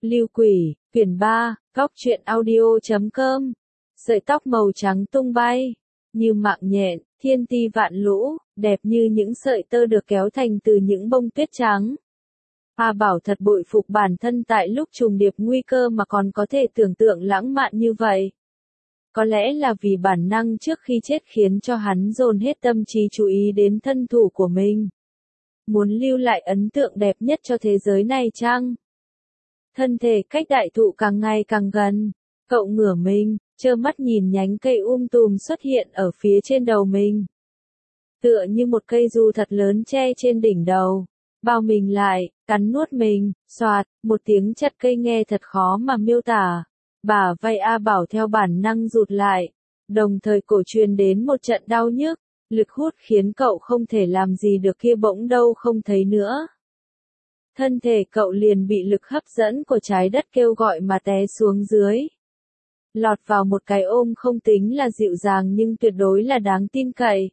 Lưu Quỷ, quyển 3, Góc truyện audio.com. Sợi tóc màu trắng tung bay, như mạng nhện, thiên ti vạn lũ, đẹp như những sợi tơ được kéo thành từ những bông tuyết trắng. A Bảo thật bội phục bản thân tại lúc trùng điệp nguy cơ mà còn có thể tưởng tượng lãng mạn như vậy. Có lẽ là vì bản năng trước khi chết khiến cho hắn dồn hết tâm trí chú ý đến thân thủ của mình. Muốn lưu lại ấn tượng đẹp nhất cho thế giới này chăng? Thân thể cách đại thụ càng ngày càng gần, cậu ngửa mình, trơ mắt nhìn nhánh cây tùm xuất hiện ở phía trên đầu mình. Tựa như một cây dù thật lớn che trên đỉnh đầu, bao mình lại, cắn nuốt mình, xoạt, một tiếng chặt cây nghe thật khó mà miêu tả. Bả vai A Bảo theo bản năng rụt lại, đồng thời cổ truyền đến một trận đau nhức, lực hút khiến cậu không thể làm gì được kia bỗng đâu không thấy nữa. Thân thể cậu liền bị lực hấp dẫn của trái đất kêu gọi mà té xuống dưới. Lọt vào một cái ôm không tính là dịu dàng nhưng tuyệt đối là đáng tin cậy.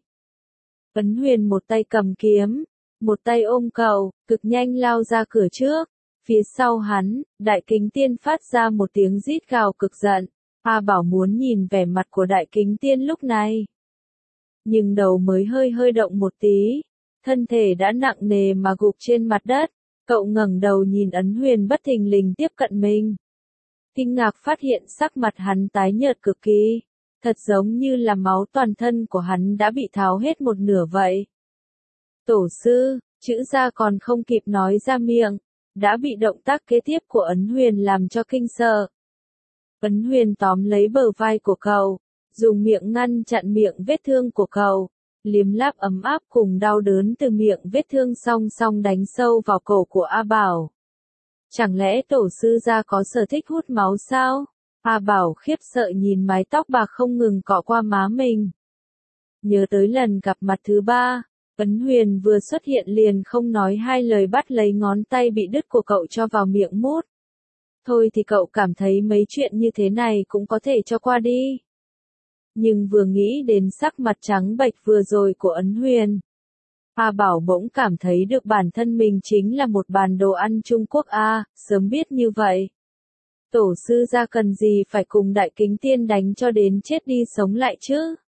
Ấn Huyền một tay cầm kiếm, một tay ôm cậu, cực nhanh lao ra cửa trước. Phía sau hắn, Đại Kính Tiên phát ra một tiếng rít gào cực giận. A Bảo muốn nhìn vẻ mặt của Đại Kính Tiên lúc này. Nhưng đầu mới hơi động một tí, thân thể đã nặng nề mà gục trên mặt đất. Cậu ngẩng đầu nhìn Ấn Huyền bất thình lình tiếp cận mình. Kinh ngạc phát hiện sắc mặt hắn tái nhợt cực kỳ, thật giống như là máu toàn thân của hắn đã bị tháo hết một nửa vậy. Tổ sư, chữ ra còn không kịp nói ra miệng, đã bị động tác kế tiếp của Ấn Huyền làm cho kinh sợ. Ấn Huyền tóm lấy bờ vai của cậu, dùng miệng ngăn chặn miệng vết thương của cậu, liếm láp ấm áp cùng đau đớn từ miệng vết thương song song đánh sâu vào cổ của A Bảo. Chẳng lẽ tổ sư gia có sở thích hút máu sao? A Bảo khiếp sợ nhìn mái tóc bạc không ngừng cọ qua má mình. Nhớ tới lần gặp mặt thứ 3, Ấn Huyền vừa xuất hiện liền không nói hai lời bắt lấy ngón tay bị đứt của cậu cho vào miệng mút. Thôi thì cậu cảm thấy mấy chuyện như thế này cũng có thể cho qua đi. Nhưng vừa nghĩ đến sắc mặt trắng bệch vừa rồi của Ấn Huyền, A Bảo bỗng cảm thấy được bản thân mình chính là một bàn đồ ăn Trung Quốc sớm biết như vậy. Tổ sư gia cần gì phải cùng Đại Kính Tiên đánh cho đến chết đi sống lại chứ?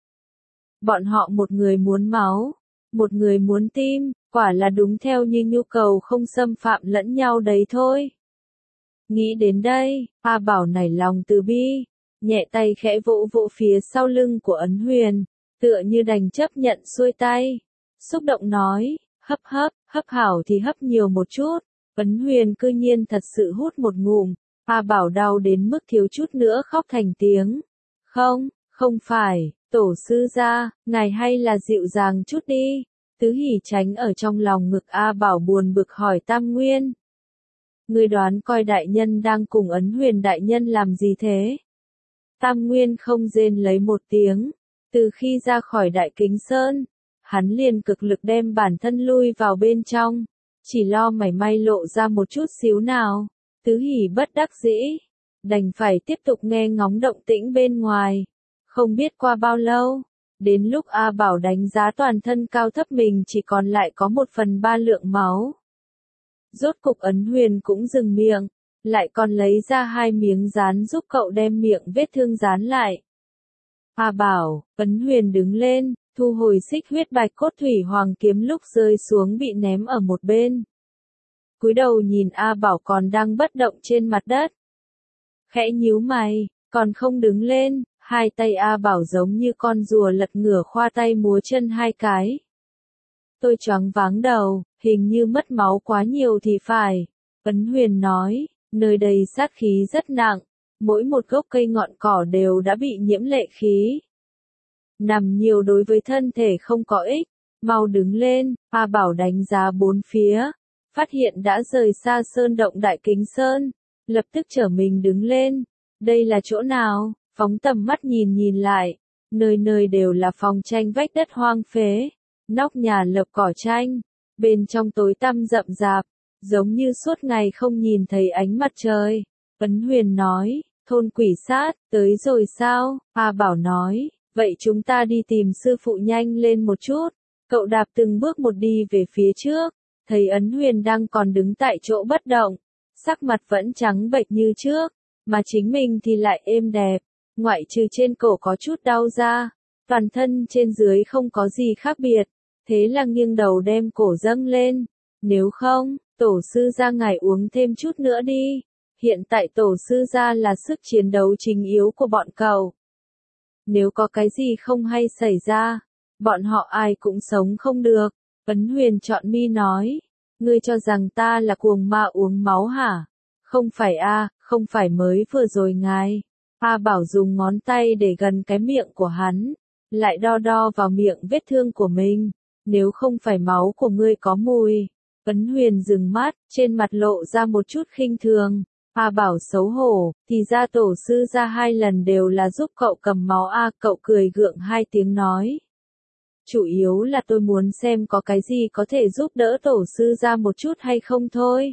Bọn họ một người muốn máu, một người muốn tim, quả là đúng theo như nhu cầu không xâm phạm lẫn nhau đấy thôi. Nghĩ đến đây, A Bảo nảy lòng từ bi, nhẹ tay khẽ vỗ vỗ phía sau lưng của Ấn Huyền, tựa như đành chấp nhận xuôi tay. Xúc động nói, hấp hảo thì hấp nhiều một chút. Ấn Huyền cư nhiên thật sự hút một ngụm. A Bảo đau đến mức thiếu chút nữa khóc thành tiếng. Không phải, tổ sư gia, ngài hay là dịu dàng chút đi. Tứ Hỷ tránh ở trong lòng ngực A Bảo buồn bực hỏi Tam Nguyên. Ngươi đoán coi đại nhân đang cùng Ấn Huyền đại nhân làm gì thế? Tam Nguyên không rên lấy một tiếng. Từ khi ra khỏi Đại Kính Sơn, hắn liền cực lực đem bản thân lui vào bên trong, chỉ lo mảy may lộ ra một chút xíu nào. Tứ Hỷ bất đắc dĩ, đành phải tiếp tục nghe ngóng động tĩnh bên ngoài. Không biết qua bao lâu, đến lúc A Bảo đánh giá toàn thân cao thấp mình chỉ còn lại có 1/3 lượng máu. Rốt cục Ấn Huyền cũng dừng miệng, lại còn lấy ra 2 miếng dán giúp cậu đem miệng vết thương dán lại. A Bảo, Ấn Huyền đứng lên, thu hồi xích huyết bạch cốt thủy hoàng kiếm lúc rơi xuống bị ném ở một bên. Cúi đầu nhìn A Bảo còn đang bất động trên mặt đất. Khẽ nhíu mày, còn không đứng lên, hai tay A Bảo giống như con rùa lật ngửa khoa tay múa chân hai cái. Tôi choáng váng đầu, hình như mất máu quá nhiều thì phải. Ấn Huyền nói, nơi đây sát khí rất nặng, mỗi một gốc cây ngọn cỏ đều đã bị nhiễm lệ khí. Nằm nhiều đối với thân thể không có ích, mau đứng lên. A Bảo đánh giá bốn phía, phát hiện đã rời xa sơn động Đại Kính Sơn, lập tức trở mình đứng lên. Đây là chỗ nào? Phóng tầm mắt nhìn lại, nơi nơi đều là phòng tranh vách đất hoang phế, nóc nhà lợp cỏ tranh, bên trong tối tăm rậm rạp, giống như suốt ngày không nhìn thấy ánh mặt trời. Ấn Huyền nói, thôn quỷ sát, tới rồi sao? A Bảo nói, vậy chúng ta đi tìm sư phụ nhanh lên một chút. Cậu đạp từng bước một đi về phía trước, thấy Ấn Huyền đang còn đứng tại chỗ bất động, sắc mặt vẫn trắng bệch như trước, mà chính mình thì lại êm đẹp, ngoại trừ trên cổ có chút đau ra, toàn thân trên dưới không có gì khác biệt, thế là nghiêng đầu đem cổ dâng lên, nếu không, tổ sư gia ngài uống thêm chút nữa đi, hiện tại tổ sư gia là sức chiến đấu chính yếu của bọn cậu. Nếu có cái gì không hay xảy ra, bọn họ ai cũng sống không được, Ấn Huyền chọn mi nói, ngươi cho rằng ta là cuồng ma uống máu hả? Không phải a, không phải mới vừa rồi ngài. A Bảo dùng ngón tay để gần cái miệng của hắn, lại đo đo vào miệng vết thương của mình, nếu không phải máu của ngươi có mùi. Ấn Huyền dừng mắt, trên mặt lộ ra một chút khinh thường. A Bảo xấu hổ, thì ra tổ sư ra 2 lần đều là giúp cậu cầm máu a, cậu cười gượng 2 tiếng nói. Chủ yếu là tôi muốn xem có cái gì có thể giúp đỡ tổ sư ra một chút hay không thôi.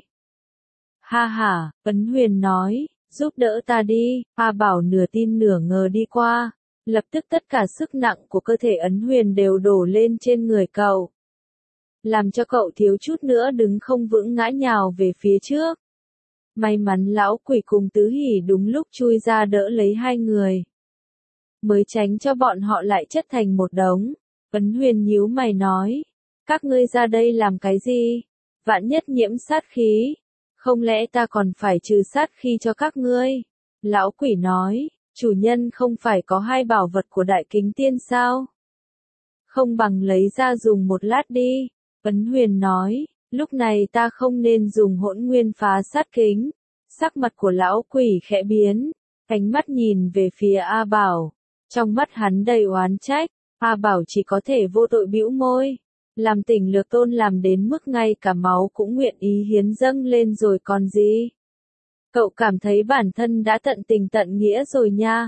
Ha ha, Ấn Huyền nói, giúp đỡ ta đi, A Bảo nửa tin nửa ngờ đi qua, lập tức tất cả sức nặng của cơ thể Ấn Huyền đều đổ lên trên người cậu. Làm cho cậu thiếu chút nữa đứng không vững ngã nhào về phía trước. May mắn lão quỷ cùng Tứ Hỉ đúng lúc chui ra đỡ lấy 2 người. Mới tránh cho bọn họ lại chất thành một đống. Ấn Huyền nhíu mày nói, các ngươi ra đây làm cái gì? Vạn nhất nhiễm sát khí. Không lẽ ta còn phải trừ sát khí cho các ngươi? Lão quỷ nói, chủ nhân không phải có 2 bảo vật của đại kính tiên sao? Không bằng lấy ra dùng một lát đi. Ấn Huyền nói, lúc này ta không nên dùng hỗn nguyên phá sát kính. Sắc mặt của lão quỷ khẽ biến, ánh mắt nhìn về phía A Bảo. Trong mắt hắn đầy oán trách, A Bảo chỉ có thể vô tội bĩu môi. Làm Tỉnh Lược Tôn làm đến mức ngay cả máu cũng nguyện ý hiến dâng lên rồi còn gì. Cậu cảm thấy bản thân đã tận tình tận nghĩa rồi nha.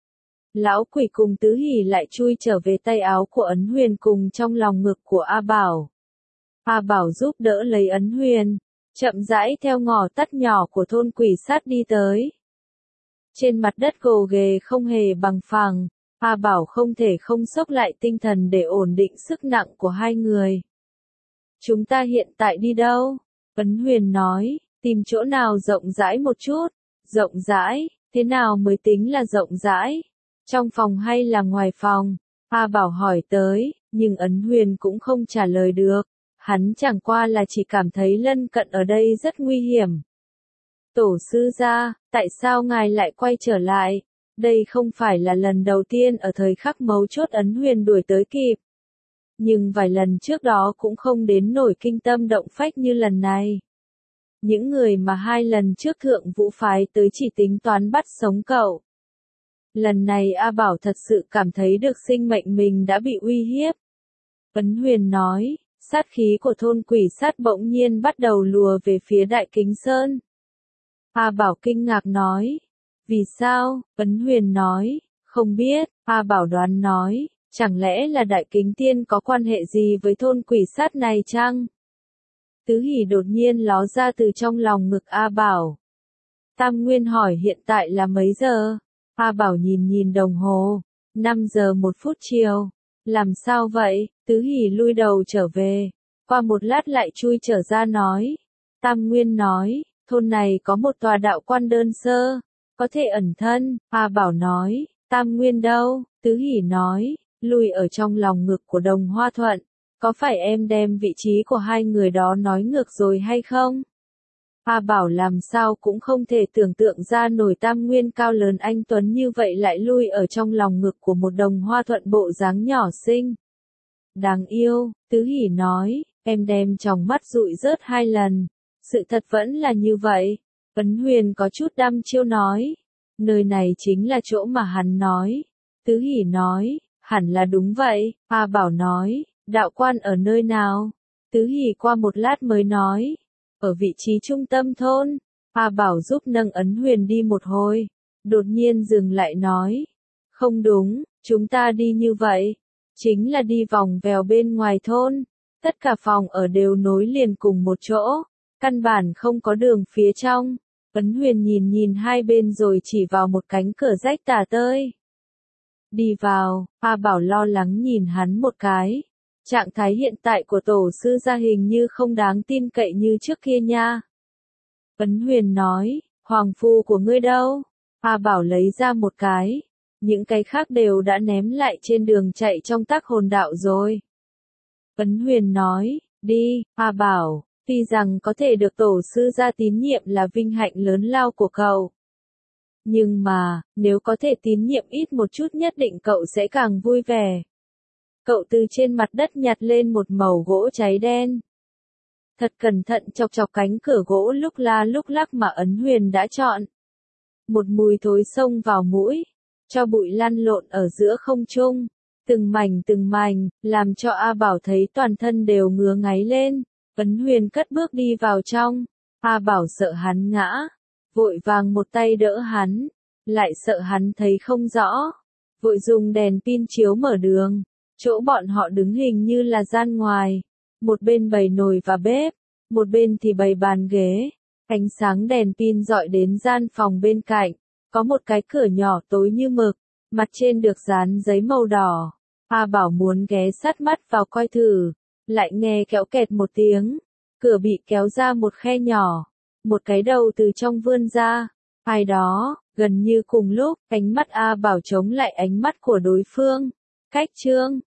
Lão quỷ cùng Tứ Hỉ lại chui trở về tay áo của Ấn Huyền cùng trong lòng ngực của A Bảo. A Bảo giúp đỡ lấy Ấn Huyền, chậm rãi theo ngõ tắt nhỏ của thôn quỷ sát đi tới. Trên mặt đất gồ ghề không hề bằng phẳng, A Bảo không thể không xốc lại tinh thần để ổn định sức nặng của 2 người. Chúng ta hiện tại đi đâu? Ấn Huyền nói, tìm chỗ nào rộng rãi một chút. Rộng rãi, thế nào mới tính là rộng rãi? Trong phòng hay là ngoài phòng? A Bảo hỏi tới, nhưng Ấn Huyền cũng không trả lời được. Hắn chẳng qua là chỉ cảm thấy lân cận ở đây rất nguy hiểm. Tổ sư gia, tại sao ngài lại quay trở lại? Đây không phải là lần đầu tiên ở thời khắc mấu chốt Ấn Huyền đuổi tới kịp. Nhưng vài lần trước đó cũng không đến nổi kinh tâm động phách như lần này. Những người mà 2 lần trước thượng vũ phái tới chỉ tính toán bắt sống cậu. Lần này A Bảo thật sự cảm thấy được sinh mệnh mình đã bị uy hiếp. Ấn Huyền nói, sát khí của thôn quỷ sát bỗng nhiên bắt đầu lùa về phía Đại Kính Sơn. A Bảo kinh ngạc nói, vì sao? Ấn Huyền nói, không biết. A Bảo đoán nói, chẳng lẽ là Đại Kính Tiên có quan hệ gì với thôn quỷ sát này chăng? Tứ Hỉ đột nhiên ló ra từ trong lòng ngực A Bảo. Tam Nguyên hỏi hiện tại là mấy giờ? A Bảo nhìn nhìn đồng hồ, 5 giờ 1 phút chiều. Làm sao vậy? Tứ Hỉ lui đầu trở về, qua một lát lại chui trở ra nói. Tam Nguyên nói, thôn này có một tòa đạo quan đơn sơ, có thể ẩn thân. A Bảo nói, Tam Nguyên đâu? Tứ Hỉ nói, lui ở trong lòng ngực của Đồng Hoa Thuận. Có phải em đem vị trí của 2 người đó nói ngược rồi hay không? A Bảo làm sao cũng không thể tưởng tượng ra nổi Tam Nguyên cao lớn anh tuấn như vậy lại lui ở trong lòng ngực của một Đồng Hoa Thuận bộ dáng nhỏ xinh. Đáng yêu, Tứ Hỉ nói, em đem tròng mắt dụi rớt 2 lần. Sự thật vẫn là như vậy. Ấn Huyền có chút đăm chiêu nói. Nơi này chính là chỗ mà hắn nói. Tứ Hỉ nói, hẳn là đúng vậy. A Bảo nói, đạo quan ở nơi nào? Tứ Hỉ qua một lát mới nói, ở vị trí trung tâm thôn. A Bảo giúp nâng Ấn Huyền đi một hồi, đột nhiên dừng lại nói, không đúng, chúng ta đi như vậy, chính là đi vòng vèo bên ngoài thôn, tất cả phòng ở đều nối liền cùng một chỗ, căn bản không có đường phía trong. Ấn Huyền nhìn nhìn hai bên rồi chỉ vào một cánh cửa rách tả tơi. Đi vào, A Bảo lo lắng nhìn hắn một cái. Trạng thái hiện tại của tổ sư gia hình như không đáng tin cậy như trước kia nha. Ấn Huyền nói, hoàng phu của ngươi đâu? A Bảo lấy ra một cái, những cái khác đều đã ném lại trên đường chạy trong tác hồn đạo rồi. Ấn Huyền nói, đi, A Bảo, tuy rằng có thể được tổ sư gia tín nhiệm là vinh hạnh lớn lao của cậu. Nhưng mà, nếu có thể tín nhiệm ít một chút nhất định cậu sẽ càng vui vẻ. Cậu từ trên mặt đất nhặt lên một mẩu gỗ cháy đen. Thật cẩn thận chọc chọc cánh cửa gỗ lúc la lúc lắc mà Ấn Huyền đã chọn. Một mùi thối xông vào mũi, cho bụi lăn lộn ở giữa không trung, từng mảnh, làm cho A Bảo thấy toàn thân đều ngứa ngáy lên. Ấn Huyền cất bước đi vào trong, A Bảo sợ hắn ngã, vội vàng một tay đỡ hắn, lại sợ hắn thấy không rõ, vội dùng đèn pin chiếu mở đường. Chỗ bọn họ đứng hình như là gian ngoài, một bên bày nồi và bếp, một bên thì bày bàn ghế. Ánh sáng đèn pin dọi đến gian phòng bên cạnh, có một cái cửa nhỏ tối như mực, mặt trên được dán giấy màu đỏ. A Bảo muốn ghé sát mắt vào coi thử, lại nghe kéo kẹt một tiếng, cửa bị kéo ra một khe nhỏ, một cái đầu từ trong vươn ra. Ai đó, gần như cùng lúc, ánh mắt A Bảo chống lại ánh mắt của đối phương. Khách Trương,